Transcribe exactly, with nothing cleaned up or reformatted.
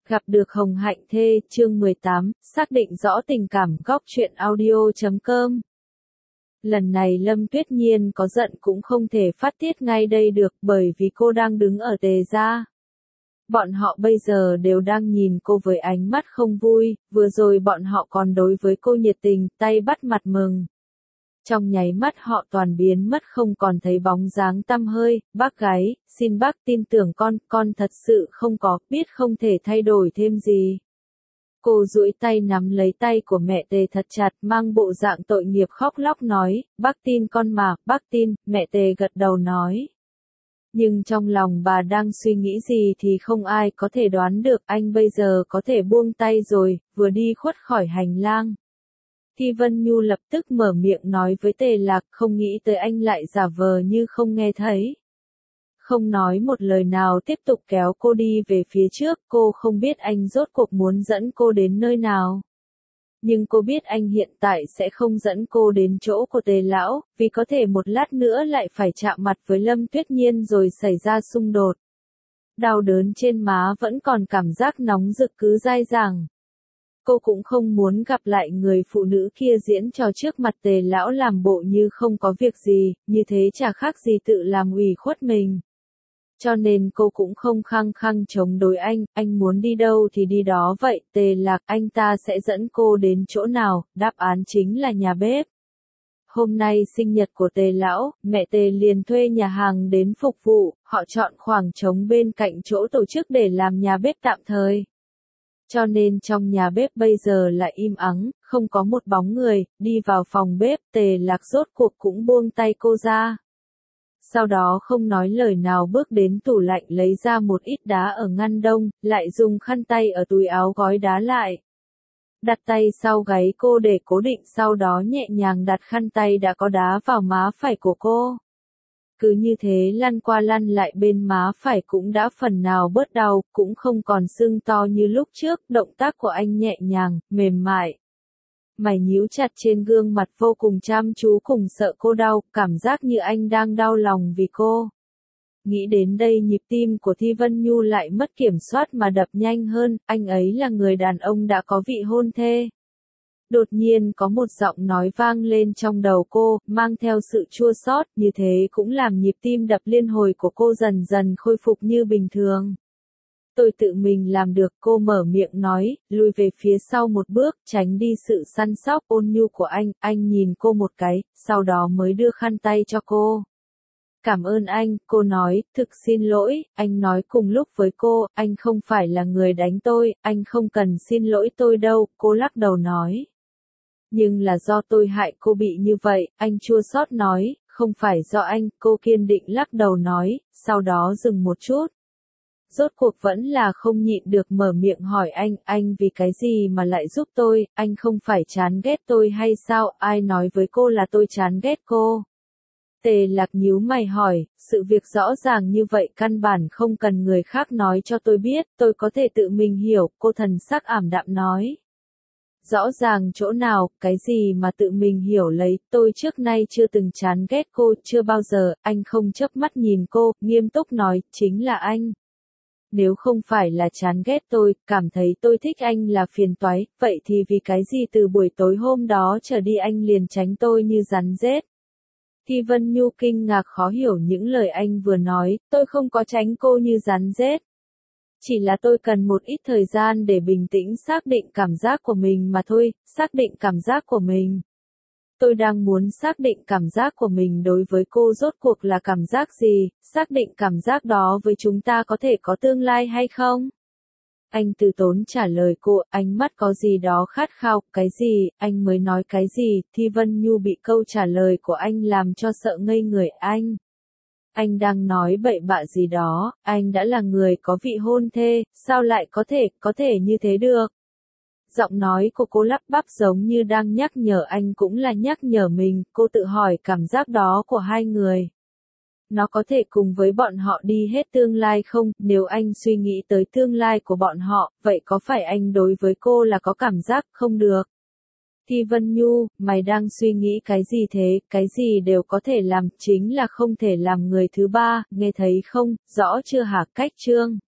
Gặp được Hồng Hạnh Thê, chương mười tám, xác định rõ tình cảm. Góc truyện audio chấm com. Lần này Lâm Tuyết Nhiên có giận cũng không thể phát tiết ngay đây được, bởi vì cô đang đứng ở Tề gia. Bọn họ bây giờ đều đang nhìn cô với ánh mắt không vui, vừa rồi bọn họ còn đối với cô nhiệt tình, tay bắt mặt mừng. Trong nháy mắt họ toàn biến mất không còn thấy bóng dáng tăm hơi. Bác gái, xin bác tin tưởng con, con thật sự không có, biết không thể thay đổi thêm gì. Cô duỗi tay nắm lấy tay của mẹ Tề thật chặt, mang bộ dạng tội nghiệp khóc lóc nói, bác tin con mà, bác tin. Mẹ Tề gật đầu nói. Nhưng trong lòng bà đang suy nghĩ gì thì không ai có thể đoán được, anh bây giờ có thể buông tay rồi, vừa đi khuất khỏi hành lang. Thi Vân Nhu lập tức mở miệng nói với Tề Lạc, không nghĩ tới anh lại giả vờ như không nghe thấy. Không nói một lời nào tiếp tục kéo cô đi về phía trước, cô không biết anh rốt cuộc muốn dẫn cô đến nơi nào. Nhưng cô biết anh hiện tại sẽ không dẫn cô đến chỗ của Tề Lão, vì có thể một lát nữa lại phải chạm mặt với Lâm Tuyết Nhiên rồi xảy ra xung đột. Đau đớn trên má vẫn còn cảm giác nóng rực cứ dai dẳng. Cô cũng không muốn gặp lại người phụ nữ kia diễn trò trước mặt Tề Lão làm bộ như không có việc gì, như thế chả khác gì tự làm ủy khuất mình. Cho nên cô cũng không khăng khăng chống đối anh, anh muốn đi đâu thì đi đó vậy, Tề Lạc, anh ta sẽ dẫn cô đến chỗ nào, đáp án chính là nhà bếp. Hôm nay sinh nhật của Tề Lão, mẹ Tề liền thuê nhà hàng đến phục vụ, họ chọn khoảng trống bên cạnh chỗ tổ chức để làm nhà bếp tạm thời. Cho nên trong nhà bếp bây giờ lại im ắng, không có một bóng người. Đi vào phòng bếp, Tề Lạc rốt cuộc cũng buông tay cô ra. Sau đó không nói lời nào bước đến tủ lạnh lấy ra một ít đá ở ngăn đông, lại dùng khăn tay ở túi áo gói đá lại. Đặt tay sau gáy cô để cố định, sau đó nhẹ nhàng đặt khăn tay đã có đá vào má phải của cô. Cứ như thế lăn qua lăn lại bên má phải cũng đã phần nào bớt đau, cũng không còn sưng to như lúc trước, động tác của anh nhẹ nhàng, mềm mại. Mày nhíu chặt trên gương mặt vô cùng chăm chú cùng sợ cô đau, cảm giác như anh đang đau lòng vì cô. Nghĩ đến đây nhịp tim của Thi Vân Nhu lại mất kiểm soát mà đập nhanh hơn, anh ấy là người đàn ông đã có vị hôn thê. Đột nhiên có một giọng nói vang lên trong đầu cô, mang theo sự chua xót, như thế cũng làm nhịp tim đập liên hồi của cô dần dần khôi phục như bình thường. Tôi tự mình làm được, cô mở miệng nói, lùi về phía sau một bước, tránh đi sự săn sóc ôn nhu của anh. Anh nhìn cô một cái, sau đó mới đưa khăn tay cho cô. Cảm ơn anh, cô nói, thực xin lỗi. Anh nói cùng lúc với cô, anh không phải là người đánh tôi, anh không cần xin lỗi tôi đâu, cô lắc đầu nói. Nhưng là do tôi hại cô bị như vậy, anh chua xót nói, không phải do anh, cô kiên định lắc đầu nói, sau đó dừng một chút. Rốt cuộc vẫn là không nhịn được mở miệng hỏi anh, anh vì cái gì mà lại giúp tôi, anh không phải chán ghét tôi hay sao, ai nói với cô là tôi chán ghét cô. Tề Lạc nhíu mày hỏi, sự việc rõ ràng như vậy căn bản không cần người khác nói cho tôi biết, tôi có thể tự mình hiểu, cô thần sắc ảm đạm nói. Rõ ràng chỗ nào, cái gì mà tự mình hiểu lấy, tôi trước nay chưa từng chán ghét cô, chưa bao giờ. Anh không chớp mắt nhìn cô, nghiêm túc nói, chính là anh. Nếu không phải là chán ghét tôi, cảm thấy tôi thích anh là phiền toái, vậy thì vì cái gì từ buổi tối hôm đó trở đi anh liền tránh tôi như rắn rết. Thi Vân Nhu kinh ngạc khó hiểu những lời anh vừa nói, tôi không có tránh cô như rắn rết. Chỉ là tôi cần một ít thời gian để bình tĩnh xác định cảm giác của mình mà thôi, xác định cảm giác của mình. Tôi đang muốn xác định cảm giác của mình đối với cô rốt cuộc là cảm giác gì, xác định cảm giác đó với chúng ta có thể có tương lai hay không? Anh từ tốn trả lời cô, ánh mắt có gì đó khát khao, cái gì, anh mới nói cái gì, Thi Vân Nhu bị câu trả lời của anh làm cho sợ ngây người. Anh. Anh đang nói bậy bạ gì đó, anh đã là người có vị hôn thê, sao lại có thể, có thể như thế được? Giọng nói của cô lắp bắp giống như đang nhắc nhở anh cũng là nhắc nhở mình, cô tự hỏi cảm giác đó của hai người. Nó có thể cùng với bọn họ đi hết tương lai không, nếu anh suy nghĩ tới tương lai của bọn họ, vậy có phải anh đối với cô là có cảm giác không được? Thi Vân Nhu, mày đang suy nghĩ cái gì thế, cái gì đều có thể làm, chính là không thể làm người thứ ba, nghe thấy không, rõ chưa hả? Cách chương